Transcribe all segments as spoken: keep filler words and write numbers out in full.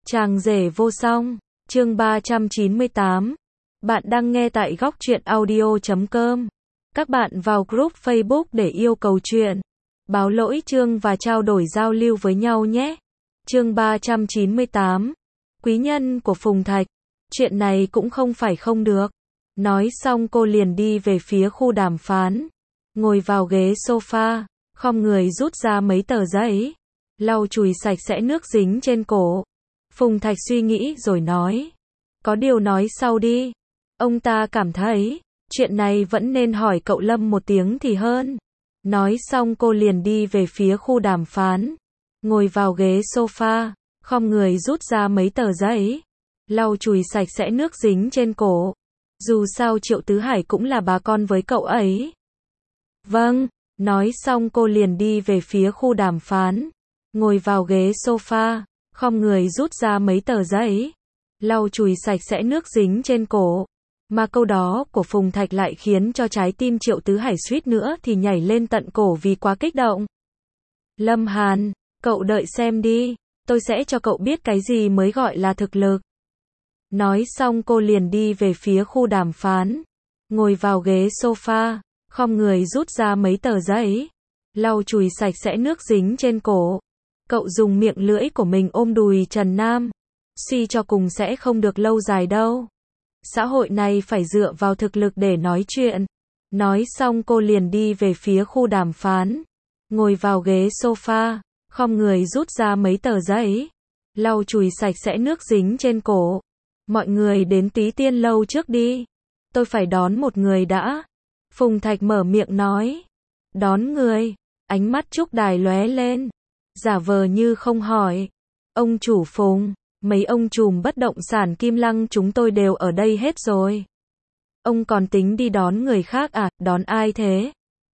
Chàng rể vô song, chương ba trăm chín mươi tám. Bạn đang nghe tại góc truyện audio chấm com. Các bạn vào group Facebook để yêu cầu chuyện, báo lỗi chương và trao đổi giao lưu với nhau nhé. Chương ba trăm chín mươi tám. Quý nhân của Phùng Thạch. Chuyện này cũng không phải không được. Nói xong cô liền đi về phía khu đàm phán. Ngồi vào ghế sofa, khom người rút ra mấy tờ giấy, lau chùi sạch sẽ nước dính trên cổ. Phùng Thạch suy nghĩ rồi nói. Có điều nói sau đi. Ông ta cảm thấy, chuyện này vẫn nên hỏi cậu Lâm một tiếng thì hơn. Nói xong cô liền đi về phía khu đàm phán. Ngồi vào ghế sofa, khom người rút ra mấy tờ giấy, lau chùi sạch sẽ nước dính trên cổ. Dù sao Triệu Tứ Hải cũng là bà con với cậu ấy. Vâng, nói xong cô liền đi về phía khu đàm phán. Ngồi vào ghế sofa, khom người rút ra mấy tờ giấy, lau chùi sạch sẽ nước dính trên cổ. Mà câu đó của Phùng Thạch lại khiến cho trái tim Triệu Tứ Hải suýt nữa thì nhảy lên tận cổ vì quá kích động. Lâm Hàn, cậu đợi xem đi, tôi sẽ cho cậu biết cái gì mới gọi là thực lực. Nói xong cô liền đi về phía khu đàm phán. Ngồi vào ghế sofa, khom người rút ra mấy tờ giấy, lau chùi sạch sẽ nước dính trên cổ. Cậu dùng miệng lưỡi của mình ôm đùi Trần Nam. Suy cho cùng sẽ không được lâu dài đâu. Xã hội này phải dựa vào thực lực để nói chuyện. Nói xong cô liền đi về phía khu đàm phán. Ngồi vào ghế sofa, khom người rút ra mấy tờ giấy, lau chùi sạch sẽ nước dính trên cổ. Mọi người đến Tí Tiên Lâu trước đi. Tôi phải đón một người đã. Phùng Thạch mở miệng nói. Đón người. Ánh mắt Trúc Đài lóe lên. Giả vờ như không hỏi. Ông chủ Phùng, mấy ông trùm bất động sản Kim Lăng chúng tôi đều ở đây hết rồi. Ông còn tính đi đón người khác à, đón ai thế?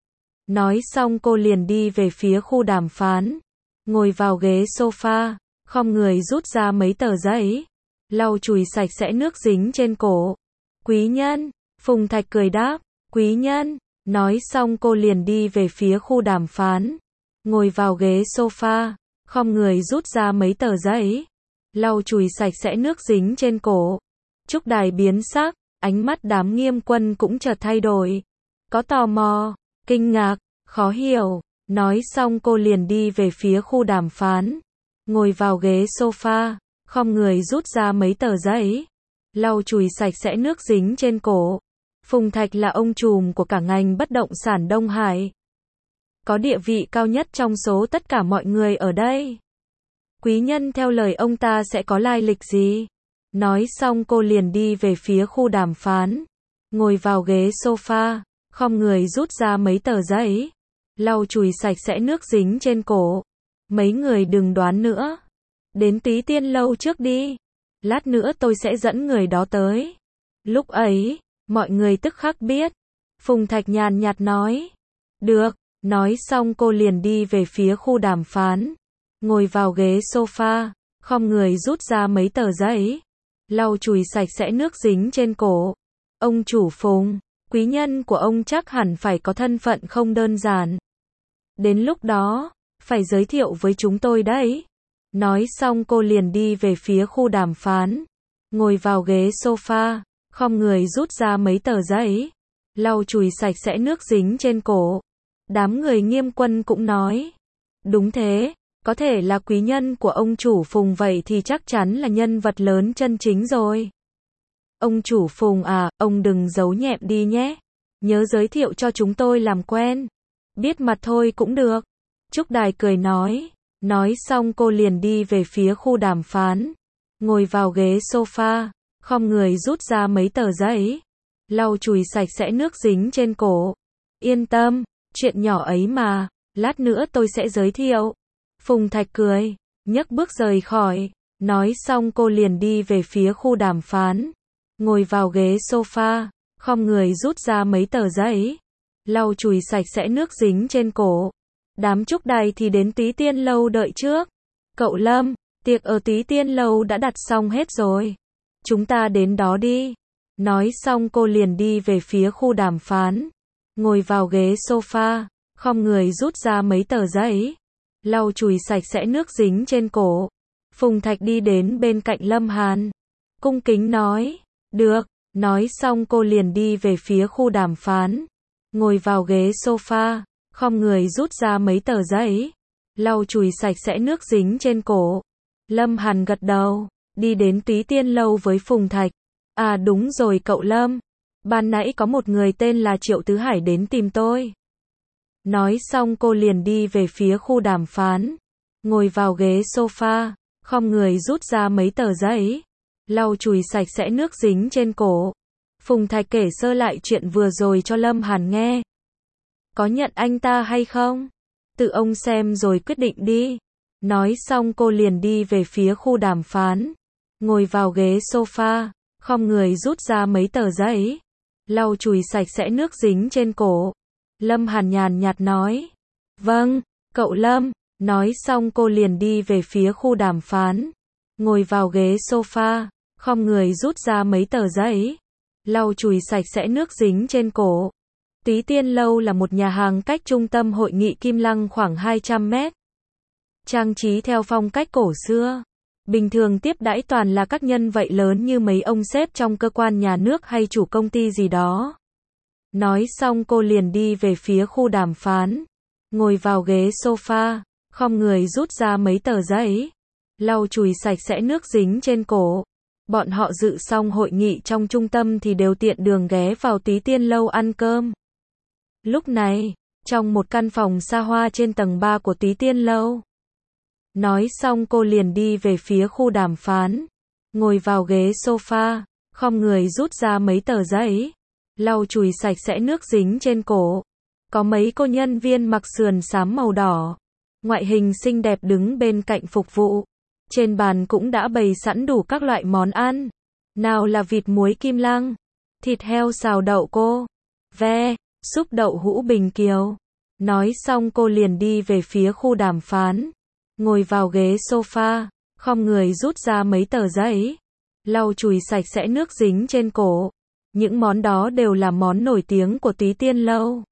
Nói xong cô liền đi về phía khu đàm phán. Ngồi vào ghế sofa, khom người rút ra mấy tờ giấy, lau chùi sạch sẽ nước dính trên cổ. Quý nhân, Phùng Thạch cười đáp, quý nhân. Nói xong cô liền đi về phía khu đàm phán. Ngồi vào ghế sofa, khom người rút ra mấy tờ giấy, lau chùi sạch sẽ nước dính trên cổ. Trúc Đài biến sắc, ánh mắt đám Nghiêm Quân cũng chợt thay đổi. Có tò mò, kinh ngạc, khó hiểu. Nói xong cô liền đi về phía khu đàm phán. Ngồi vào ghế sofa, khom người rút ra mấy tờ giấy, lau chùi sạch sẽ nước dính trên cổ. Phùng Thạch là ông trùm của cả ngành bất động sản Đông Hải. Có địa vị cao nhất trong số tất cả mọi người ở đây. Quý nhân theo lời ông ta sẽ có lai lịch gì? Nói xong cô liền đi về phía khu đàm phán. Ngồi vào ghế sofa, khom người rút ra mấy tờ giấy, lau chùi sạch sẽ nước dính trên cổ. Mấy người đừng đoán nữa. Đến Tí Tiên Lâu trước đi. Lát nữa tôi sẽ dẫn người đó tới. Lúc ấy, mọi người tức khắc biết. Phùng Thạch nhàn nhạt nói. Được. Nói xong cô liền đi về phía khu đàm phán. Ngồi vào ghế sofa, khom người rút ra mấy tờ giấy, lau chùi sạch sẽ nước dính trên cổ. Ông chủ Phùng, quý nhân của ông chắc hẳn phải có thân phận không đơn giản. Đến lúc đó, phải giới thiệu với chúng tôi đấy. Nói xong cô liền đi về phía khu đàm phán. Ngồi vào ghế sofa, khom người rút ra mấy tờ giấy, lau chùi sạch sẽ nước dính trên cổ. Đám người Nghiêm Quân cũng nói. Đúng thế, có thể là quý nhân của ông chủ Phùng vậy thì chắc chắn là nhân vật lớn chân chính rồi. Ông chủ Phùng à, ông đừng giấu nhẹm đi nhé. Nhớ giới thiệu cho chúng tôi làm quen. Biết mặt thôi cũng được. Trúc Đài cười nói. Nói xong cô liền đi về phía khu đàm phán. Ngồi vào ghế sofa, khom người rút ra mấy tờ giấy, lau chùi sạch sẽ nước dính trên cổ. Yên tâm, chuyện nhỏ ấy mà, lát nữa tôi sẽ giới thiệu. Phùng Thạch cười, nhấc bước rời khỏi. Nói xong cô liền đi về phía khu đàm phán. Ngồi vào ghế sofa, khom người rút ra mấy tờ giấy, lau chùi sạch sẽ nước dính trên cổ. Đám Trúc Đài thì đến Tí Tiên Lâu đợi trước. Cậu Lâm, tiệc ở Tí Tiên Lâu đã đặt xong hết rồi. Chúng ta đến đó đi. Nói xong cô liền đi về phía khu đàm phán. Ngồi vào ghế sofa, khom người rút ra mấy tờ giấy, lau chùi sạch sẽ nước dính trên cổ. Phùng Thạch đi đến bên cạnh Lâm Hàn. Cung kính nói. Được. Nói xong cô liền đi về phía khu đàm phán. Ngồi vào ghế sofa. Khom người rút ra mấy tờ giấy. Lau chùi sạch sẽ nước dính trên cổ. Lâm Hàn gật đầu. Đi đến Túy Tiên Lâu với Phùng Thạch. À đúng rồi cậu Lâm. Ban nãy có một người tên là Triệu Tứ Hải đến tìm tôi. Nói xong cô liền đi về phía khu đàm phán. Ngồi vào ghế sofa. Khom người rút ra mấy tờ giấy. Lau chùi sạch sẽ nước dính trên cổ. Phùng Thạch kể sơ lại chuyện vừa rồi cho Lâm Hàn nghe. Có nhận anh ta hay không? Tự ông xem rồi quyết định đi. Nói xong cô liền đi về phía khu đàm phán. Ngồi vào ghế sofa. Khom người rút ra mấy tờ giấy. Lau chùi sạch sẽ nước dính trên cổ. Lâm Hàn nhàn nhạt nói. Vâng, cậu Lâm. Nói xong cô liền đi về phía khu đàm phán. Ngồi vào ghế sofa. Khom người rút ra mấy tờ giấy. Lau chùi sạch sẽ nước dính trên cổ. Túy Tiên Lâu là một nhà hàng cách trung tâm hội nghị Kim Lăng khoảng hai trăm mét. Trang trí theo phong cách cổ xưa. Bình thường tiếp đãi toàn là các nhân vật lớn như mấy ông sếp trong cơ quan nhà nước hay chủ công ty gì đó. Nói xong cô liền đi về phía khu đàm phán. Ngồi vào ghế sofa. Khom người rút ra mấy tờ giấy. Lau chùi sạch sẽ nước dính trên cổ. Bọn họ dự xong hội nghị trong trung tâm thì đều tiện đường ghé vào Túy Tiên Lâu ăn cơm. Lúc này, trong một căn phòng xa hoa trên tầng ba của Túy Tiên Lâu. Nói xong cô liền đi về phía khu đàm phán. Ngồi vào ghế sofa. Khom người rút ra mấy tờ giấy. Lau chùi sạch sẽ nước dính trên cổ. Có mấy cô nhân viên mặc sườn xám màu đỏ. Ngoại hình xinh đẹp đứng bên cạnh phục vụ. Trên bàn cũng đã bày sẵn đủ các loại món ăn. Nào là vịt muối Kim Lăng, thịt heo xào đậu cô, ve, súp đậu hũ Bình Kiều. Nói xong cô liền đi về phía khu đàm phán. Ngồi vào ghế sofa. Khom người rút ra mấy tờ giấy. Lau chùi sạch sẽ nước dính trên cổ. Những món đó đều là món nổi tiếng của Túy Tiên Lâu.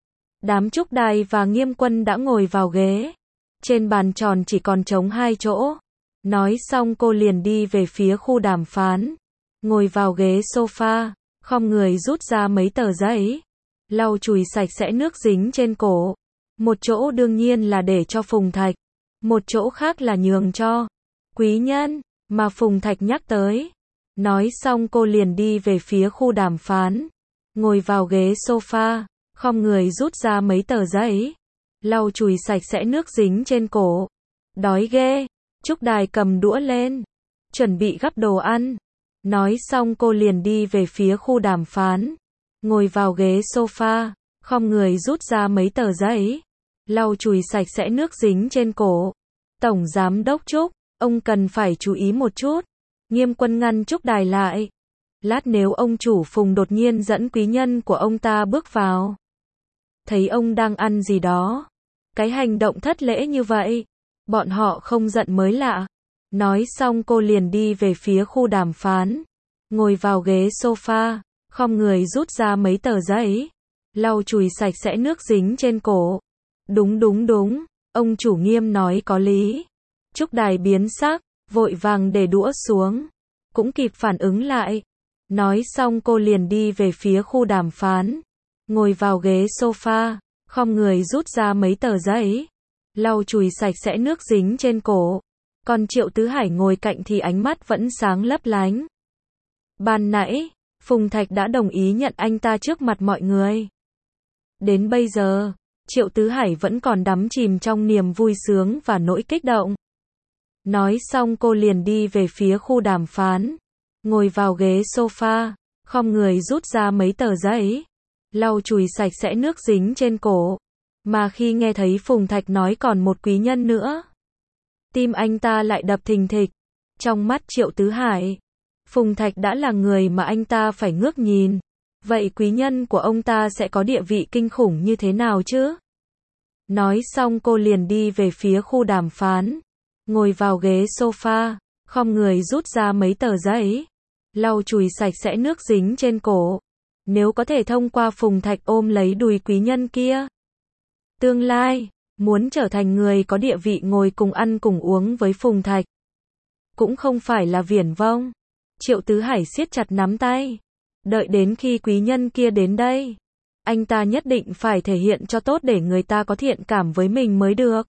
Đám Trúc Đài và Nghiêm Quân đã ngồi vào ghế. Trên bàn tròn chỉ còn trống hai chỗ. Nói xong cô liền đi về phía khu đàm phán. Ngồi vào ghế sofa. Khom người rút ra mấy tờ giấy. Lau chùi sạch sẽ nước dính trên cổ. Một chỗ đương nhiên là để cho Phùng Thạch. Một chỗ khác là nhường cho quý nhân mà Phùng Thạch nhắc tới. Nói xong cô liền đi về phía khu đàm phán. Ngồi vào ghế sofa. Khom người rút ra mấy tờ giấy. Lau chùi sạch sẽ nước dính trên cổ. Đói ghê. Trúc Đài cầm đũa lên. Chuẩn bị gắp đồ ăn. Nói xong cô liền đi về phía khu đàm phán. Ngồi vào ghế sofa. Khom người rút ra mấy tờ giấy. Lau chùi sạch sẽ nước dính trên cổ. Tổng Giám Đốc Trúc, ông cần phải chú ý một chút. Nghiêm Quân ngăn Trúc Đài lại. Lát nếu ông chủ Phùng đột nhiên dẫn quý nhân của ông ta bước vào. Thấy ông đang ăn gì đó. Cái hành động thất lễ như vậy. Bọn họ không giận mới lạ. Nói xong cô liền đi về phía khu đàm phán. Ngồi vào ghế sofa. Khom người rút ra mấy tờ giấy. Lau chùi sạch sẽ nước dính trên cổ. Đúng đúng đúng. Ông chủ Nghiêm nói có lý. Trúc Đài biến sắc. Vội vàng để đũa xuống. Cũng kịp phản ứng lại. Nói xong cô liền đi về phía khu đàm phán. Ngồi vào ghế sofa. Khom người rút ra mấy tờ giấy. Lau chùi sạch sẽ nước dính trên cổ. Còn Triệu Tứ Hải ngồi cạnh thì ánh mắt vẫn sáng lấp lánh. Ban nãy, Phùng Thạch đã đồng ý nhận anh ta trước mặt mọi người. Đến bây giờ, Triệu Tứ Hải vẫn còn đắm chìm trong niềm vui sướng và nỗi kích động. Nói xong cô liền đi về phía khu đàm phán. Ngồi vào ghế sofa. Khom người rút ra mấy tờ giấy. Lau chùi sạch sẽ nước dính trên cổ. Mà khi nghe thấy Phùng Thạch nói còn một quý nhân nữa. Tim anh ta lại đập thình thịch. Trong mắt Triệu Tứ Hải, Phùng Thạch đã là người mà anh ta phải ngước nhìn. Vậy quý nhân của ông ta sẽ có địa vị kinh khủng như thế nào chứ? Nói xong cô liền đi về phía khu đàm phán. Ngồi vào ghế sofa. Khom người rút ra mấy tờ giấy. Lau chùi sạch sẽ nước dính trên cổ. Nếu có thể thông qua Phùng Thạch ôm lấy đùi quý nhân kia. Tương lai, muốn trở thành người có địa vị ngồi cùng ăn cùng uống với Phùng Thạch. cũng không phải là viển vông. Triệu Tứ Hải siết chặt nắm tay. Đợi đến khi quý nhân kia đến đây, anh ta nhất định phải thể hiện cho tốt để người ta có thiện cảm với mình mới được.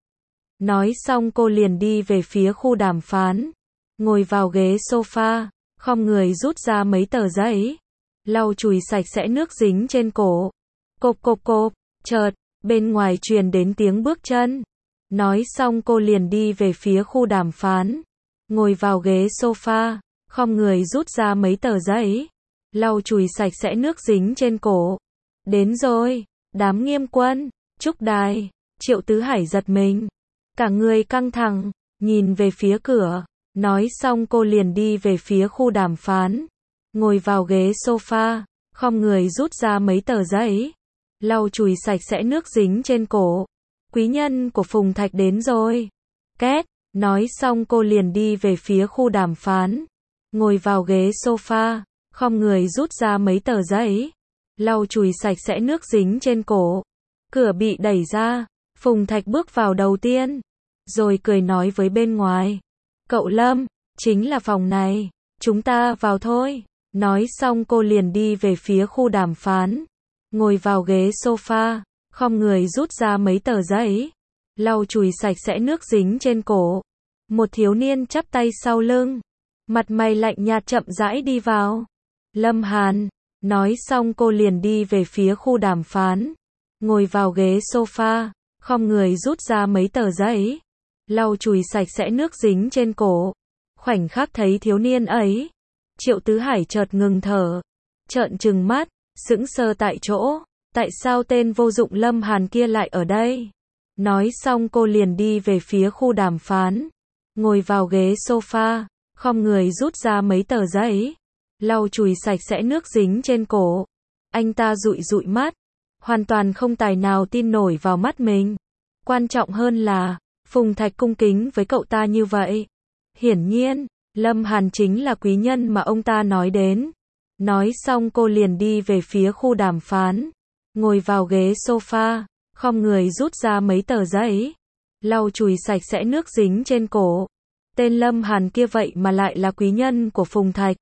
Nói xong cô liền đi về phía khu đàm phán, ngồi vào ghế sofa, khom người rút ra mấy tờ giấy, lau chùi sạch sẽ nước dính trên cổ. Cộp cộp cộp, chợt, bên ngoài truyền đến tiếng bước chân. Nói xong cô liền đi về phía khu đàm phán, ngồi vào ghế sofa, khom người rút ra mấy tờ giấy, lau chùi sạch sẽ nước dính trên cổ. Đến rồi, Đám Nghiêm Quân, Trúc Đài, Triệu Tứ Hải giật mình. Cả người căng thẳng, nhìn về phía cửa. Nói xong cô liền đi về phía khu đàm phán, ngồi vào ghế sofa, khom người rút ra mấy tờ giấy, lau chùi sạch sẽ nước dính trên cổ. Quý nhân của Phùng Thạch đến rồi. Két, nói xong cô liền đi về phía khu đàm phán, ngồi vào ghế sofa, khom người rút ra mấy tờ giấy, lau chùi sạch sẽ nước dính trên cổ. Cửa bị đẩy ra, Phùng Thạch bước vào đầu tiên, rồi cười nói với bên ngoài. Cậu Lâm, chính là phòng này, chúng ta vào thôi. Nói xong cô liền đi về phía khu đàm phán, ngồi vào ghế sofa, khom người rút ra mấy tờ giấy, lau chùi sạch sẽ nước dính trên cổ. Một thiếu niên chắp tay sau lưng, mặt mày lạnh nhạt chậm rãi đi vào. Lâm Hàn. Nói xong cô liền đi về phía khu đàm phán, ngồi vào ghế sofa, khom người rút ra mấy tờ giấy, lau chùi sạch sẽ nước dính trên cổ. Khoảnh khắc thấy thiếu niên ấy, Triệu Tứ Hải chợt ngừng thở, trợn trừng mắt, sững sờ tại chỗ. Tại sao tên vô dụng Lâm Hàn kia lại ở đây? Nói xong cô liền đi về phía khu đàm phán, ngồi vào ghế sofa, khom người rút ra mấy tờ giấy, lau chùi sạch sẽ nước dính trên cổ. Anh ta dụi dụi mắt, hoàn toàn không tài nào tin nổi vào mắt mình. Quan trọng hơn là, Phùng Thạch cung kính với cậu ta như vậy. Hiển nhiên, Lâm Hàn chính là quý nhân mà ông ta nói đến. Nói xong cô liền đi về phía khu đàm phán, ngồi vào ghế sofa, khom người rút ra mấy tờ giấy, lau chùi sạch sẽ nước dính trên cổ. Tên Lâm Hàn kia vậy mà lại là quý nhân của Phùng Thạch.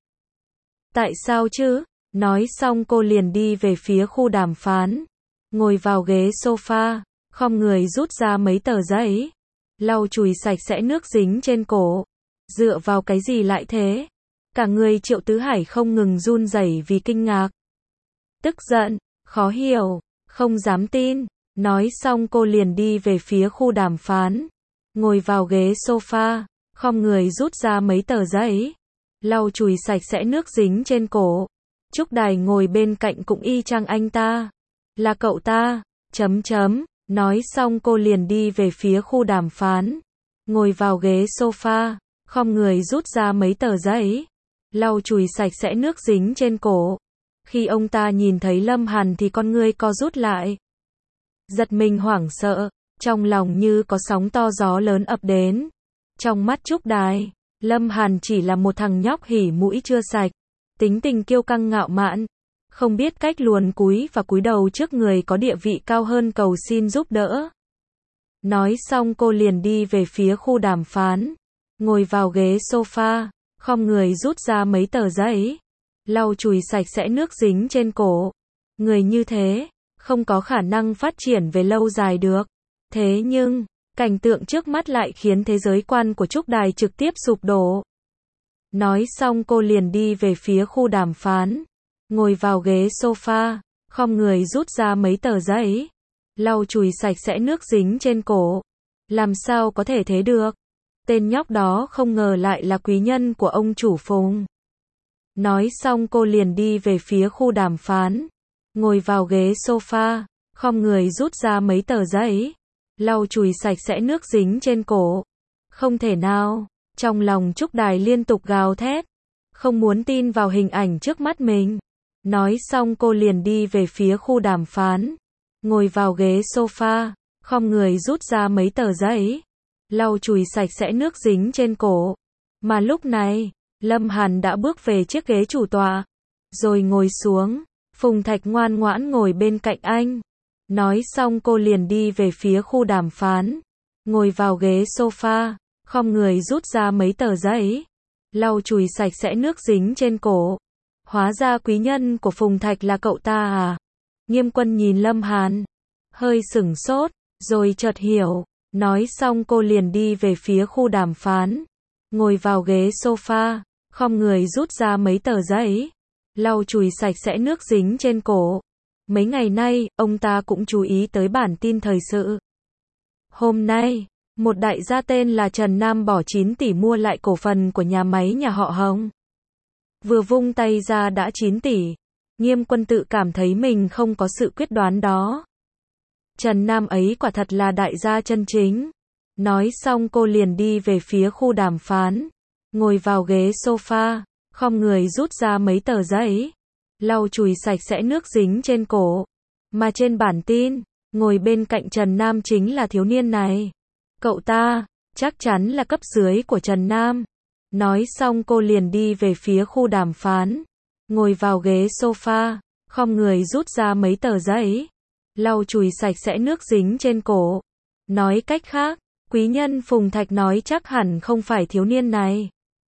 Tại sao chứ? Nói xong cô liền đi về phía khu đàm phán, ngồi vào ghế sofa, khom người rút ra mấy tờ giấy, lau chùi sạch sẽ nước dính trên cổ. Dựa vào cái gì lại thế? Cả người Triệu Tứ Hải không ngừng run rẩy vì kinh ngạc, tức giận, khó hiểu, không dám tin. Nói xong cô liền đi về phía khu đàm phán, ngồi vào ghế sofa, khom người rút ra mấy tờ giấy, lau chùi sạch sẽ nước dính trên cổ. Trúc Đài ngồi bên cạnh cũng y chang anh ta. Là cậu ta, chấm chấm. Nói xong cô liền đi về phía khu đàm phán, ngồi vào ghế sofa, khom người rút ra mấy tờ giấy, lau chùi sạch sẽ nước dính trên cổ. Khi ông ta nhìn thấy Lâm Hàn thì con ngươi co rút lại. Giật mình hoảng sợ, trong lòng như có sóng to gió lớn ập đến. Trong mắt Trúc Đài, Lâm Hàn chỉ là một thằng nhóc hỉ mũi chưa sạch, tính tình kiêu căng ngạo mạn, không biết cách luồn cúi và cúi đầu trước người có địa vị cao hơn cầu xin giúp đỡ. Nói xong cô liền đi về phía khu đàm phán, ngồi vào ghế sofa, khom người rút ra mấy tờ giấy, lau chùi sạch sẽ nước dính trên cổ. Người như thế, không có khả năng phát triển về lâu dài được. Thế nhưng, cảnh tượng trước mắt lại khiến thế giới quan của Trúc Đài trực tiếp sụp đổ. Nói xong cô liền đi về phía khu đàm phán, ngồi vào ghế sofa, khom người rút ra mấy tờ giấy, lau chùi sạch sẽ nước dính trên cổ. Làm sao có thể thế được? Tên nhóc đó không ngờ lại là quý nhân của ông chủ Phùng. Nói xong cô liền đi về phía khu đàm phán, ngồi vào ghế sofa, khom người rút ra mấy tờ giấy, lau chùi sạch sẽ nước dính trên cổ. Không thể nào, trong lòng Trúc Đài liên tục gào thét, không muốn tin vào hình ảnh trước mắt mình. Nói xong cô liền đi về phía khu đàm phán, ngồi vào ghế sofa, khom người rút ra mấy tờ giấy, lau chùi sạch sẽ nước dính trên cổ. Mà lúc này, Lâm Hàn đã bước về chiếc ghế chủ tọa, rồi ngồi xuống. Phùng Thạch ngoan ngoãn ngồi bên cạnh anh. Nói xong cô liền đi về phía khu đàm phán, ngồi vào ghế sofa, Khom người rút ra mấy tờ giấy, lau chùi sạch sẽ nước dính trên cổ. Hóa ra quý nhân của Phùng Thạch là cậu ta à? Nghiêm Quân nhìn Lâm Hàn, hơi sửng sốt, rồi chợt hiểu. Nói xong cô liền đi về phía khu đàm phán, ngồi vào ghế sofa, khom người rút ra mấy tờ giấy, lau chùi sạch sẽ nước dính trên cổ. Mấy ngày nay, ông ta cũng chú ý tới bản tin thời sự. Hôm nay, một đại gia tên là Trần Nam bỏ chín tỷ mua lại cổ phần của nhà máy nhà họ Hồng. Vừa vung tay ra đã chín tỷ. Nghiêm Quân tự cảm thấy mình không có sự quyết đoán đó. Trần Nam ấy quả thật là đại gia chân chính. Nói xong cô liền đi về phía khu đàm phán, ngồi vào ghế sofa, khom người rút ra mấy tờ giấy, lau chùi sạch sẽ nước dính trên cổ. Mà trên bản tin, ngồi bên cạnh Trần Nam chính là thiếu niên này. Cậu ta, chắc chắn là cấp dưới của Trần Nam. Nói xong cô liền đi về phía khu đàm phán, ngồi vào ghế sofa, khom người rút ra mấy tờ giấy, lau chùi sạch sẽ nước dính trên cổ. Nói cách khác, quý nhân Phùng Thạch nói chắc hẳn không phải thiếu niên này,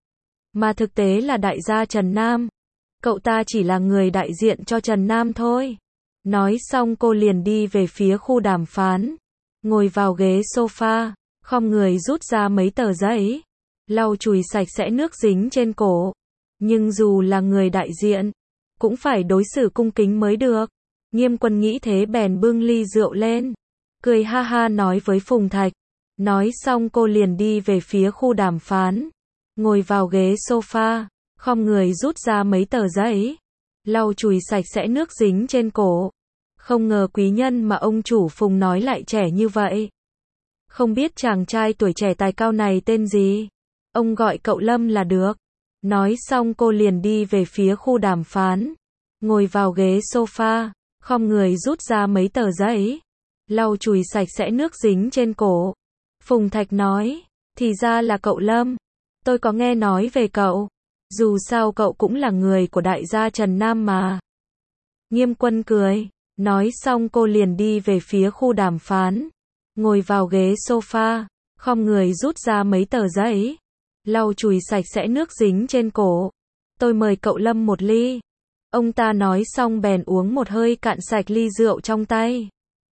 mà thực tế là đại gia Trần Nam. Cậu ta chỉ là người đại diện cho Trần Nam thôi. Nói xong cô liền đi về phía khu đàm phán, ngồi vào ghế sofa, khom người rút ra mấy tờ giấy, lau chùi sạch sẽ nước dính trên cổ. Nhưng dù là người đại diện, cũng phải đối xử cung kính mới được. Nghiêm Quân nghĩ thế bèn bưng ly rượu lên, cười ha ha nói với Phùng Thạch. Nói xong cô liền đi về phía khu đàm phán, ngồi vào ghế sofa, khom người rút ra mấy tờ giấy, lau chùi sạch sẽ nước dính trên cổ. Không ngờ quý nhân mà ông chủ Phùng nói lại trẻ như vậy. Không biết chàng trai tuổi trẻ tài cao này tên gì? Ông gọi cậu Lâm là được. Nói xong cô liền đi về phía khu đàm phán, ngồi vào ghế sofa, khom người rút ra mấy tờ giấy, lau chùi sạch sẽ nước dính trên cổ. Phùng Thạch nói, thì ra là cậu Lâm. Tôi có nghe nói về cậu. Dù sao cậu cũng là người của đại gia Trần Nam mà. Nghiêm Quân cười. Nói xong cô liền đi về phía khu đàm phán, ngồi vào ghế sofa, khom người rút ra mấy tờ giấy, lau chùi sạch sẽ nước dính trên cổ. Tôi mời cậu Lâm một ly. Ông ta nói xong bèn uống một hơi cạn sạch ly rượu trong tay.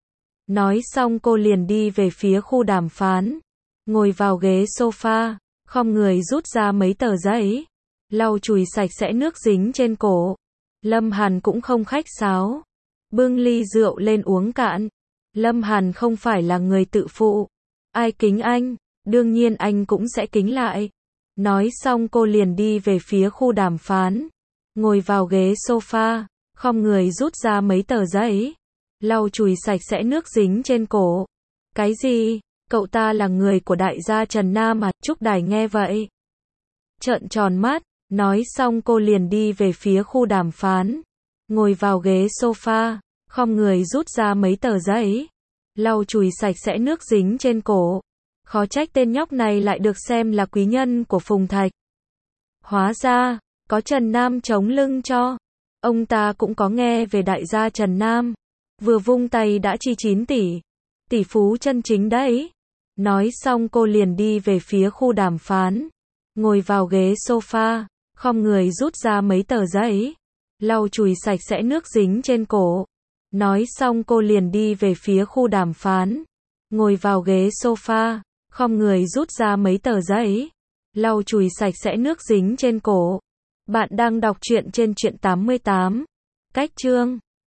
Nói xong cô liền đi về phía khu đàm phán, ngồi vào ghế sofa, khom người rút ra mấy tờ giấy, lau chùi sạch sẽ nước dính trên cổ. Lâm Hàn cũng không khách sáo, bưng ly rượu lên uống cạn. Lâm Hàn không phải là người tự phụ. Ai kính anh, đương nhiên anh cũng sẽ kính lại. Nói xong cô liền đi về phía khu đàm phán, ngồi vào ghế sofa, khom người rút ra mấy tờ giấy, lau chùi sạch sẽ nước dính trên cổ. Cái gì? Cậu ta là người của đại gia Trần Nam à? Trúc Đài nghe vậy, trợn tròn mắt. Nói xong cô liền đi về phía khu đàm phán, ngồi vào ghế sofa, khom người rút ra mấy tờ giấy, lau chùi sạch sẽ nước dính trên cổ. Khó trách tên nhóc này lại được xem là quý nhân của Phùng Thạch. Hóa ra, có Trần Nam chống lưng cho. Ông ta cũng có nghe về đại gia Trần Nam. Vừa vung tay đã chi chín tỷ. Tỷ phú chân chính đấy. Nói xong cô liền đi về phía khu đàm phán, ngồi vào ghế sofa, khom người rút ra mấy tờ giấy, lau chùi sạch sẽ nước dính trên cổ. Nói xong cô liền đi về phía khu đàm phán, ngồi vào ghế sofa, khom người rút ra mấy tờ giấy, lau chùi sạch sẽ nước dính trên cổ. Bạn đang đọc truyện trên truyện tám mươi tám. Cách chương.